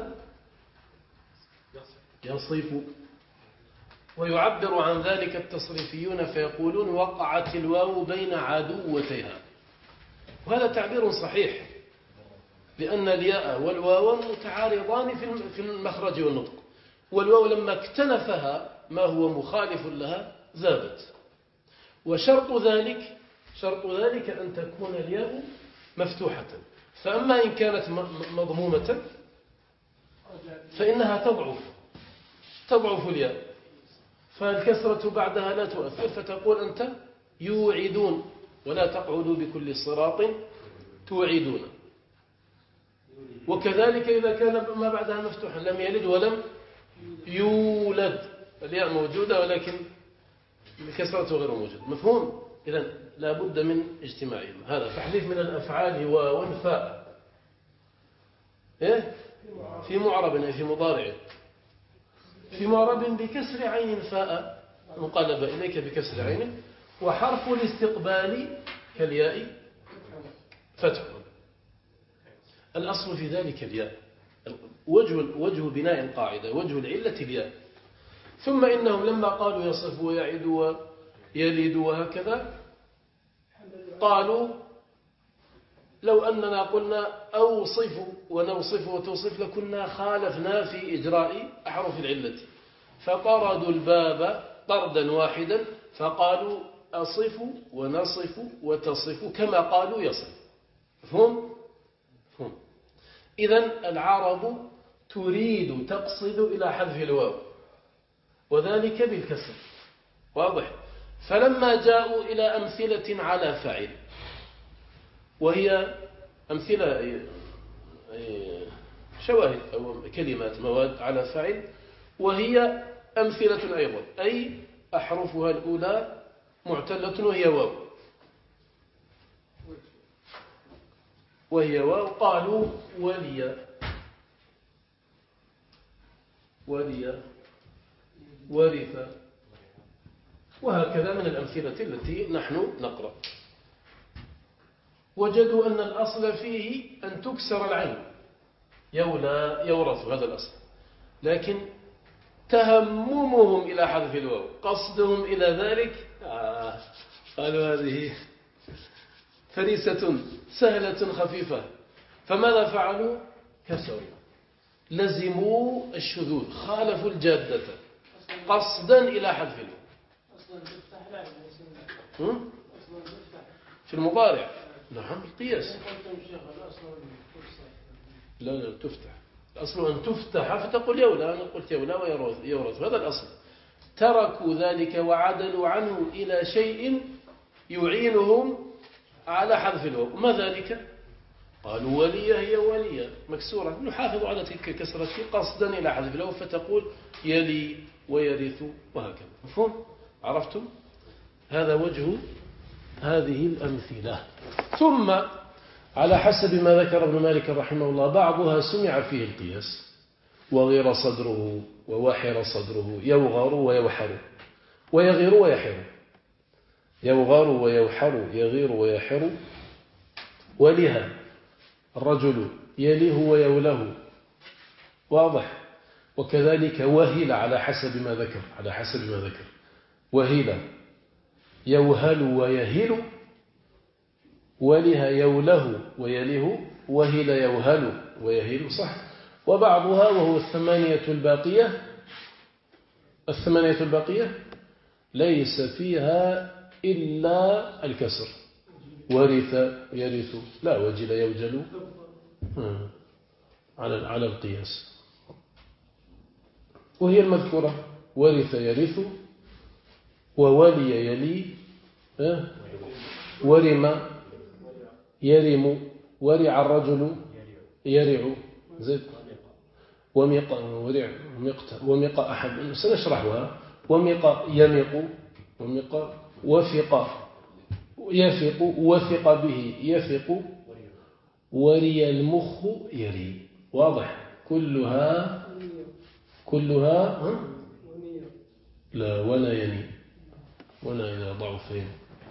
يصف. ويعبر عن ذلك التصريفيون فيقولون وقعت الواو بين عدوتيها، وهذا تعبير صحيح، لأن الياء والواو متعارضان في المخرج والنطق، والواو لما اكتنفها ما هو مخالف لها ذابت. وشرط ذلك أن تكون الياء مفتوحة، فأما إن كانت مضمومة فإنها تضعف الياء، فالكسرة بعدها لا تؤثر، فتقول أنت يوعدون ولا تقعدوا بكل صراط توعدون. وكذلك إذا كان ما بعدها مفتوحا، لم يلد ولم يولد، الياء موجودة ولكن الكسرة غير موجودة. مفهوم؟ إذن لا بد من اجتماعهم. هذا تحذيف من الأفعال واو فاء في معرب، في مضارع، في معرب بكسر عين فاء مقلبة إليك بكسر عين، وحرف الاستقبال كالياء فتح. الأصل في ذلك الياء، وجه بناء القاعدة، وجه العلة الياء. ثم إنهم لما قالوا يصف ويعد ويلد وهكذا قالوا لو أننا قلنا أوصف ونوصف وتوصف لكنا خالفنا في إجراء أحرف العلة، فطردوا الباب طردا واحدا فقالوا أصف ونصف وتصف كما قالوا يصف. مفهوم؟ إذن العرب تريد تقصد إلى حذف الواو، وذلك بالكسر. واضح؟ فلما جاءوا إلى أمثلة على فاعل، وهي أمثلة شواهد أو كلمات مواد على فاعل، وهي أمثلة أيضا، أي أحرفها الأولى معتلة وهي واو. قالوا ولي ورث، وهكذا من الأمثلة التي نحن نقرأ. وجدوا أن الأصل فيه أن تكسر العين، يورث هذا الأصل، لكن تهممهم إلى حذف الواو، قصدهم إلى ذلك قالوا هذه فريسة سهلة خفيفة، فماذا فعلوا؟ كسروا، لزموا الشذوذ، خالفوا الجادة قصدا إلى حذف الواو. في المضارع نعم القياس لا تفتح، الأصل أن تفتح فتقول يولى، أنا قلت يولى ويورث، هذا الأصل. تركوا ذلك وعدلوا عنه إلى شيء يعينهم على حذف الواو. ما ذلك؟ قالوا ولية هي ولية مكسورة، نحافظ على تلك الكسرة قصدا إلى حذف الواو، فتقول يلي ويرث وهكذا. مفهوم؟ عرفتم؟ هذا وجه هذه الأمثلة. ثم على حسب ما ذكر ابن مالك رحمه الله بعضها سمع فيه القياس، وغير صدره ووحر صدره، يوغر ويوحر ويغير ويحر، يوغر ويوحر يغير ويحر، ولها الرجل يليه ويوله، واضح. وكذلك وهل على حسب ما ذكر، وهل يوهل ويهل، ولها يوله ويله، وهل يوهل ويهل، صح. وبعضها وهو الثمانية الباقية ليس فيها إلا الكسر، ورث يرث، لا وجل يوجل على القياس، وهي المذكورة ورث يرث، وولي يلي، ورم يرم، ورع الرجل يرع، زيد، ومق أحد سنشرحها، ومق يمق، ومق وفق يفق، وثق به يثق، وري المخ يري، واضح. كلها لا ولا يني، ولا إذا ضعفين،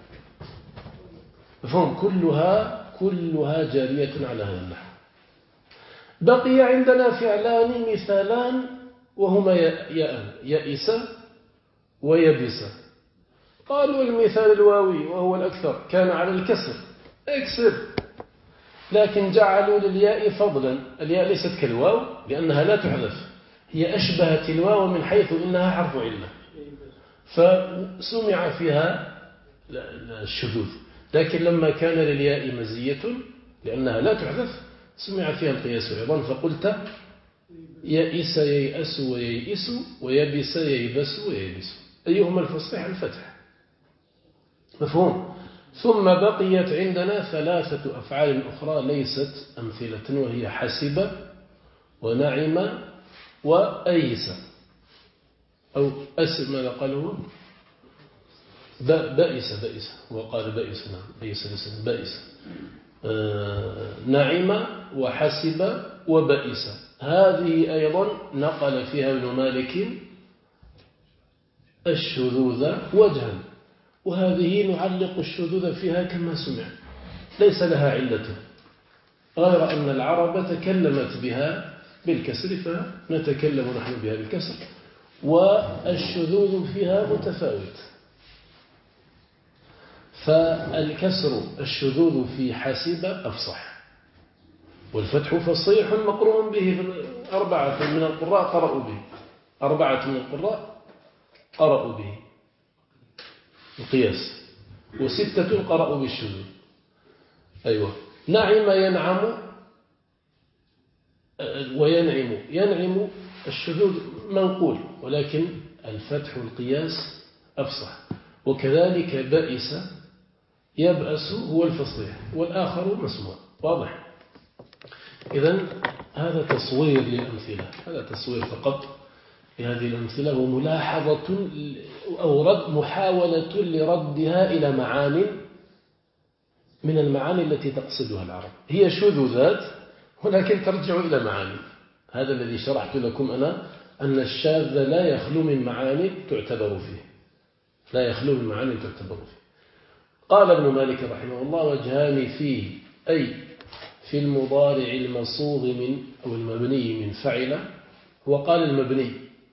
فهم كلها جارية على هذا النحو. بقي عندنا فعلان مثالان وهما يئس ويبس. قالوا المثال الواوي وهو الأكثر كان على الكسر، اكسر، لكن جعلوا للياء فضلا. الياء ليست كالواو لأنها لا تحذف، هي أشبهت الواو من حيث إنها حرف علة، فسمع فيها الشذوذ. لكن لما كان للياء مزية لأنها لا تحذف سمع فيها القياس أيضا، فقلت يئس ييأس وييئس، ويبس ييبس وييبس، أيهما الفصيح؟ الفتح. مفهوم؟ ثم بقيت عندنا ثلاثة أفعال أخرى ليست أمثلة، وهي حسب ونعم وأيس، أو ماذا قالوا؟ بائس، وقال بائس، نعم بائس، نعم وحسب وبائس. هذه أيضا نقل فيها ابن مالك الشذوذ وجها، وهذه نعلق الشذوذ فيها كما سمع، ليس لها علة، غير أن العرب تكلمت بها بالكسر فنتكلم نحن بها بالكسر، والشذوذ فيها متفاوت. فالكسر الشذوذ في حسب أفصح، والفتح فصيح مقرون به. 4 من القراء قرأوا به، 4 من القراء قرأوا به القياس، و6 قرأوا بالشذوذ. أيوة. نعم ينعم وينعم، ينعم الشذوذ منقول، ولكن الفتح القياس أفصح. وكذلك بائس يبأس هو الفصيح، والآخر مسموع، واضح. إذن هذا تصوير للأمثلة، هذا تصوير فقط لهذه الأمثلة، وملاحظة أو محاولة لردها إلى معاني من المعاني التي تقصدها العرب. هي شذوذات ولكن ترجع إلى معاني. هذا الذي شرحت لكم أنا، أن الشاذ لا يخلو من معاني تعتبر فيه، قال ابن مالك رحمه الله: وجهان فيه، أي في المضارع المصوغ من أو المبني من فعل. هو قال المبني،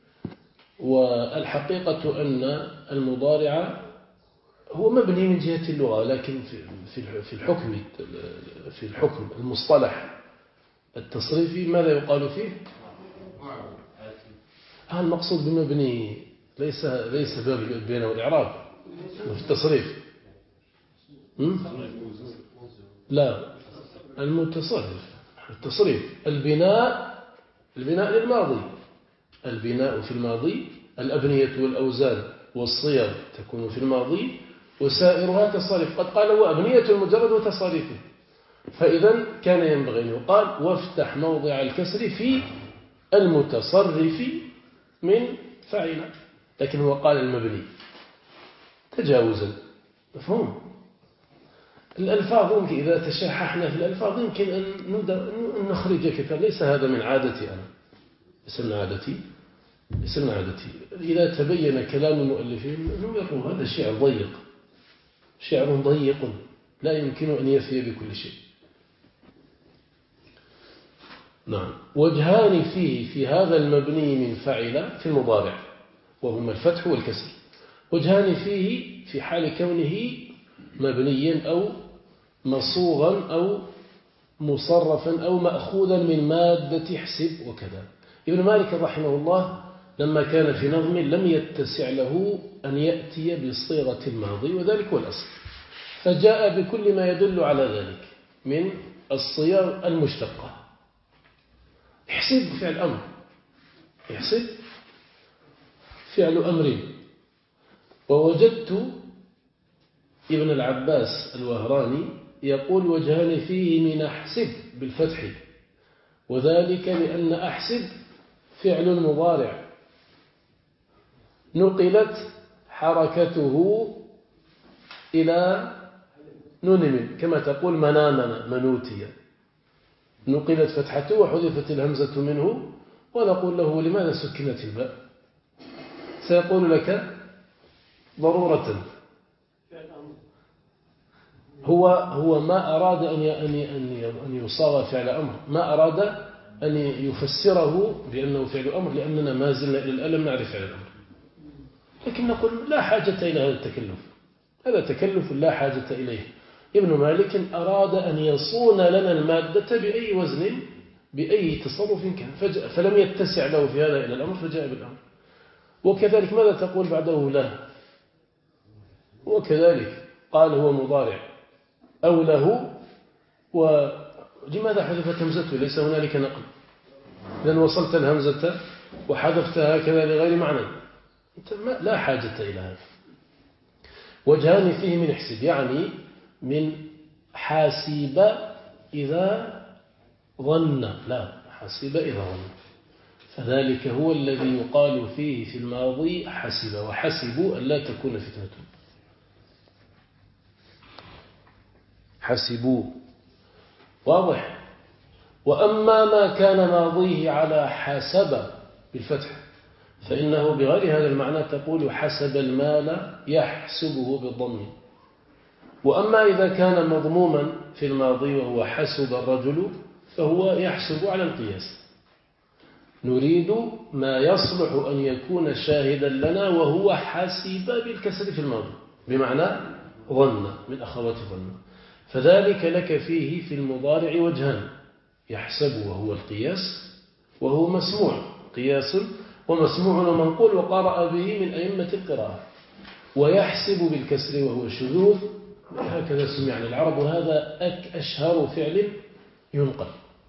والحقيقة أن المضارع هو مبني من جهة اللغة، لكن في الحكم المصطلح التصريفي ماذا يقال فيه؟ المقصود بمبني ليس باب بينه والإعراب في التصريف، لا، المتصرف التصريف. البناء البناء للماضي، البناء في الماضي، الأبنية والأوزان والصيغ تكون في الماضي، وسائرها تصاريف. قد قال وأبنية المجرد وتصاريفه، فإذا كان ينبغي أن يقال وافتح موضع الكسر في المتصرف من فعل، لكن هو قال المبني تجاوزا. مفهوم؟ الألفاظ يمكن إذا تشححنا في الألفاظ يمكن أن نخرج كثير. ليس هذا من عادتي أنا، ليس من عادتي. إذا تبين كلام المؤلفين نقول هذا شعر ضيق، شعر ضيق لا يمكن أن يفي بكل شيء. نعم. وجهان فيه في هذا المبني من فعل في المضارع، وهما الفتح والكسر. وجهان فيه في حال كونه مبنيا أو مصوغا أو مصرفا أو مأخوذا من مادة حسب وكذا. ابن مالك رحمه الله لما كان في نظم لم يتسع له أن يأتي بصيغة الماضي، وذلك هو الأصل، فجاء بكل ما يدل على ذلك من الصيغ المشتقة. احسب فعل أمر، احسب فعل أمر. ووجدت ابن العباس الوهراني يقول وجهان فيه من أحسب بالفتح، وذلك لأن أحسب فعل مضارع نقلت حركته إلى ننم، كما تقول منامنا منوتيا، نقلت فتحته وحذفت الهمزة منه، ونقول له لماذا سكنت الباء؟ سيقول لك ضرورة. هو ما أراد أن يصاغ فعل أمر، ما أراد أن يفسره بأنه فعل أمر، لأننا ما زلنا إلى الآن لم نعرف فعل الأمر. لكن نقول لا حاجة إلى هذا التكلف، هذا تكلف لا حاجة إليه. ابن مالك أراد أن يصون لنا المادة بأي وزن بأي تصرف كان، فلم يتسع له في هذا إلى الأمر فجاء بالأمر. وكذلك ماذا تقول بعده له؟ وكذلك قال هو مضارع أو له، ولماذا حذفت همزته؟ ليس هنالك نقل. إذن وصلت الهمزة وحذفتها هكذا لغير معنى، لا حاجة إلى هذا. وجهان فيه من احسب، يعني من حاسب إذا ظن، لا حاسب إذا ظن، فذلك هو الذي يقال فيه في الماضي حسب، وحسبوا أن لا تكون فتنة، حسبوا. واضح؟ وأما ما كان ماضيه على حسب بالفتح فإنه بغير هذا المعنى تقول حسب المال يحسبه بالضم. وأما إذا كان مضموما في الماضي وهو حسب الرجل فهو يحسب على القياس، نريد ما يصلح أن يكون شاهدا لنا وهو حسب بالكسر في الماضي بمعنى ظن من أخوات ظن. فذلك لك فيه في المضارع وجهان، يحسب وهو القياس وهو مسموع، قياس ومسموع ومنقول وقرأ به من أئمة القراءة، ويحسب بالكسر وهو الشذوذ، هكذا سمع العرب، وهذا أشهر فعل ينقل،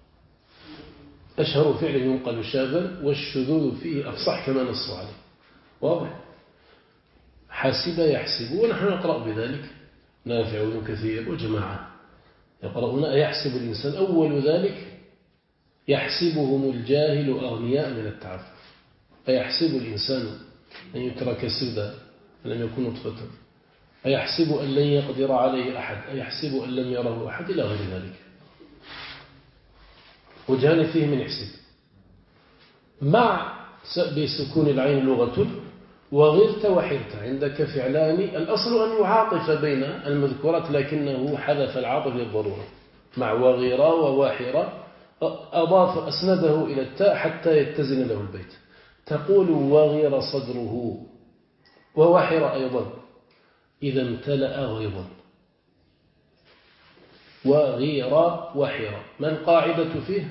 أشهر فعل ينقل شاذا، والشذوذ فيه أفصح كما نص عليه. واضح؟ حاسب يحسب، ونحن نقرأ بذلك، نافع وابن كثير وجماعة يقرؤون يحسب الإنسان. أول ذلك يحسبهم الجاهل أغنياء من التعفف، أيحسب الإنسان أن يترك سدى لم يكن نطفة، أيحسب أن لن يقدر عليه أحد، أيحسب أن لم يره أحد، إلى غير ذلك. وجهان فيه من احسب مع بسكون العين لغة، وغرت وحرت عندك فعلان، الأصل أن يعاطف بين المذكورات لكنه حذف العاطف للضرورة، مع وغيرا وواحرا أضاف أسنده إلى التاء حتى يتزن له البيت. تقول وغير صدره، وواحر أيضا إذا امتلأ غيظا، وغير وحر. ما القاعدة فيه؟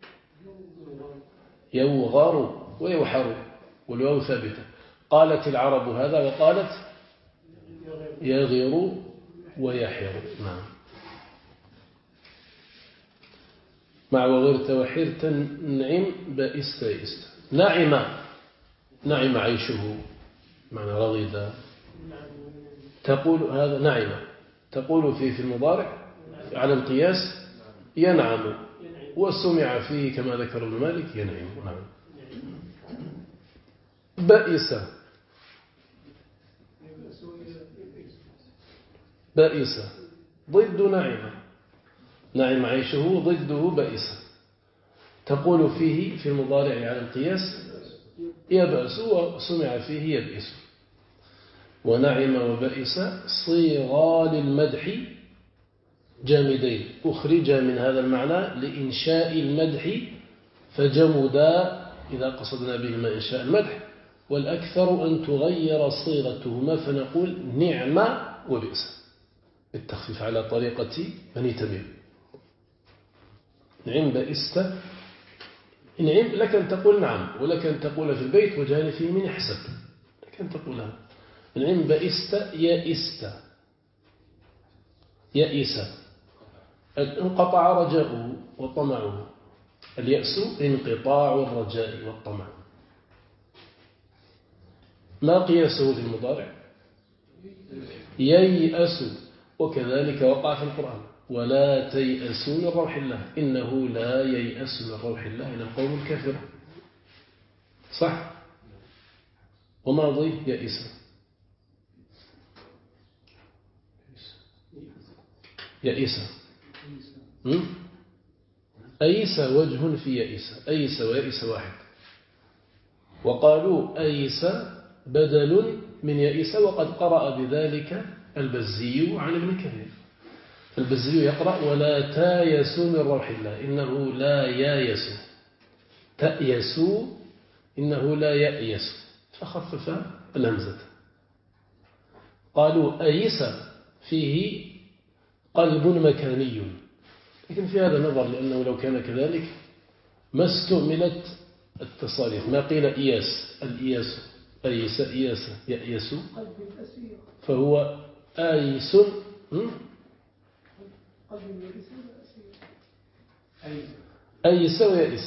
يوغر ويوحر، والواو ثابتة. قالت العرب هذا وقالت يغير ويحر. نعم. مع وغرت وحرت نعم بئست يئست. نعم عيشه معنى رغد. تقول هذا نعم، تقول فيه في المضارع على القياس ينعم، وسمع فيه كما ذكر ابن مالك ينعم. نعم. بئس ضد نعم عيشه ضده بئس. تقول فيه في المضارع على القياس يبأس، وسمع فيه يبئس. ونعم وبئس صيغا للمدح جامدين، أخرج من هذا المعنى لإنشاء المدح فجمدا إذا قصدنا بهما إنشاء المدح، والأكثر أن تغير صيغتهما فنقول نعم وبئس بالتخفيف على طريقة بني تميم. نعم بئست، نعم لك أن تقول نعم، ولك أن تقول في البيت وجهل فيه من حسب، لك أن تقولها. نعم بئست يئس انقطع رجاؤه وطمعه. اليأس انقطاع الرجاء والطمع. ما قياسه في المضارع؟ ييأس، وكذلك وقع في القرآن ولا تيأسوا من روح الله إنه لا ييأس من روح الله إلا القوم الكافرون. صح؟ وماضي يئس أيس وجه في يئس، أيس ويئس واحد. وقالوا أيس بدل من يئس، وقد قرأ بذلك البزي عن ابن كثير. البزي يقرأ ولا تايسوا من روح الله إنه لا يايس، تأيسوا إنه لا يأيس، فخفف الهمزة. قالوا أيس فيه قلب مكاني، لكن في هذا نظر، لأنه لو كان كذلك ما استعملت التصاريف، ما قيل إياس. الإياس أيس إياس يأيس، فهو آيس. أيس ويأس.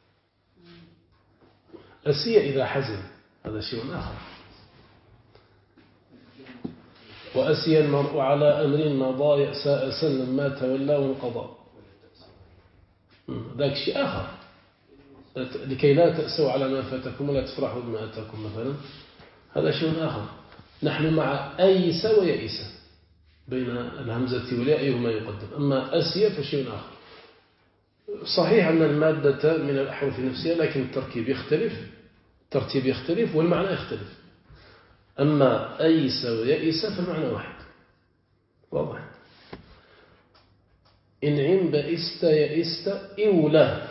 أسي إذا حزن، هذا شيء آخر. وأسي المرء على أمر مضى يأسى أسا لما تولى وانقضى، ذاك شيء آخر. لكي لا تأسوا على ما فاتكم ولا تفرحوا بما أتاكم مثلا، هذا شيء آخر. نحن مع أيس ويئس بين الهمزة والياء أيهما يقدم. أما أسي فشيء آخر. صحيح أن المادة من الأحرف نفسها، لكن الترتيب يختلف والمعنى يختلف. أما أيس ويئس فالمعنى واحد، واضح. إنعم بئست يئست إوله.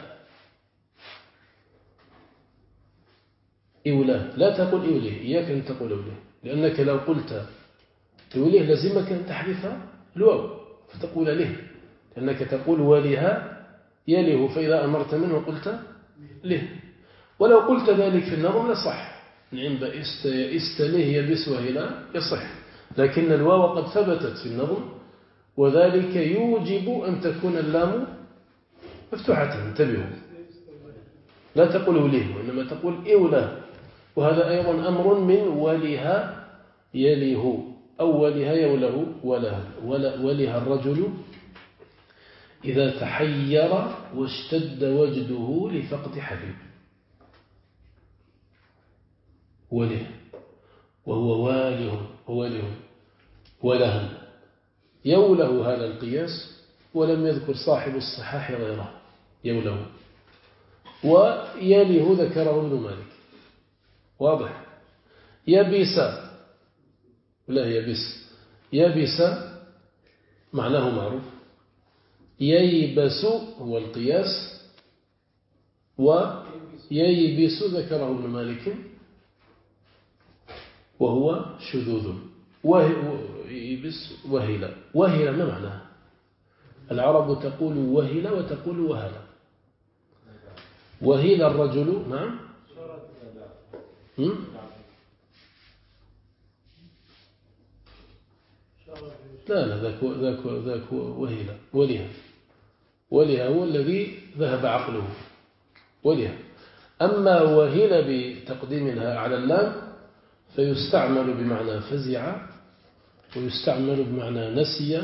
لا تقول إوله، إياك أن تقول أوله، لأنك لو قلت أوله لازمك أن تحذف الواو فتقول له، لأنك تقول ولها يله، فإذا أمرت منه قلت له. ولو قلت ذلك في النظم لصح، نعم بئست يئست له يبس وهلا يصح، لكن الواو قد ثبتت في النظم، وذلك يوجب أن تكون اللام مفتوحة. انتبهوا، لا تقول له وإنما تقول إوله. وهذا أيضا أمر من ولها يله، أو ولها يوله ولها الرجل إذا تحير واشتد وجده لفقد حبيب. وله وهو واله ولها يوله، هذا القياس، ولم يذكر صاحب الصحاح غيره يوله. ويله ذكره ابن مالك، واضح. يبس ولا يبس معناه معروف. ييبس هو القياس، وييبس ذكره ابن مالك وهو شذوذ. ييبس وهلا ما معناه؟ العرب تقول وهلا وتقول وهلا. وهل الرجل، نعم. لا ذاك وهلا ولها هو الذي ذهب عقله ولها. أما وهل بتقديم الهاء على اللام فيستعمل بمعنى فزع، ويستعمل بمعنى نسي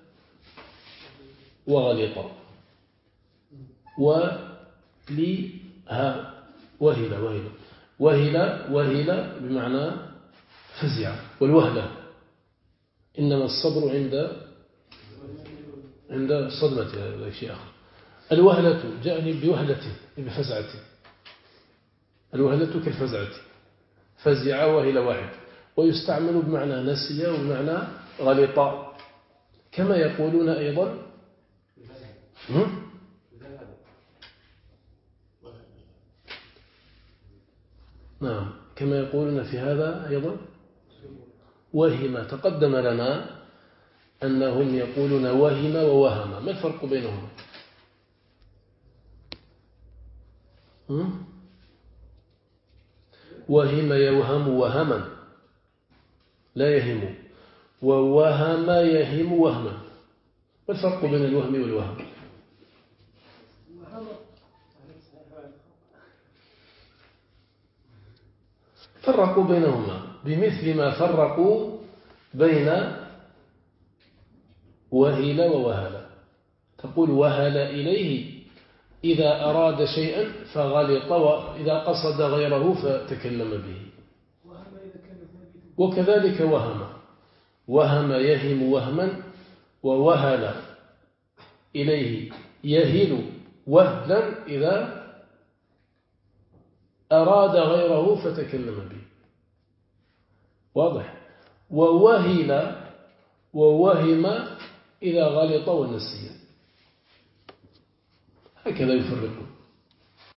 وغلط. ولها وهل بمعنى فزع، والوهلة إنما الصبر عند صدمة هذا شيء آخر. الوهلة جاءني بوهلة بفزعة، الوهلة كالفزعة، فزع وهل واحد. ويستعمل بمعنى نسي وبمعنى غلط، كما يقولون أيضا نعم، كما يقولون في هذا أيضا وهم. تقدم لنا أنهم يقولون وهم ووهم. ما الفرق بينهما؟ وهم يوهم وهما لا يهم، ووهم يهم وهما. ما الفرق بين الوهم والوهم؟ فرقوا بينهما بمثل ما فرقوا بين وهل ووهل. تقول وهل إليه إذا أراد شيئا فغلط، وإذا قصد غيره فتكلم به. وكذلك وهم يهم وهما، ووهل إليه يهل وهلا إذا أراد غيره فتكلم به. واضح؟ ووهل ووهم إذا غلط ونسي. هكذا يفرقون.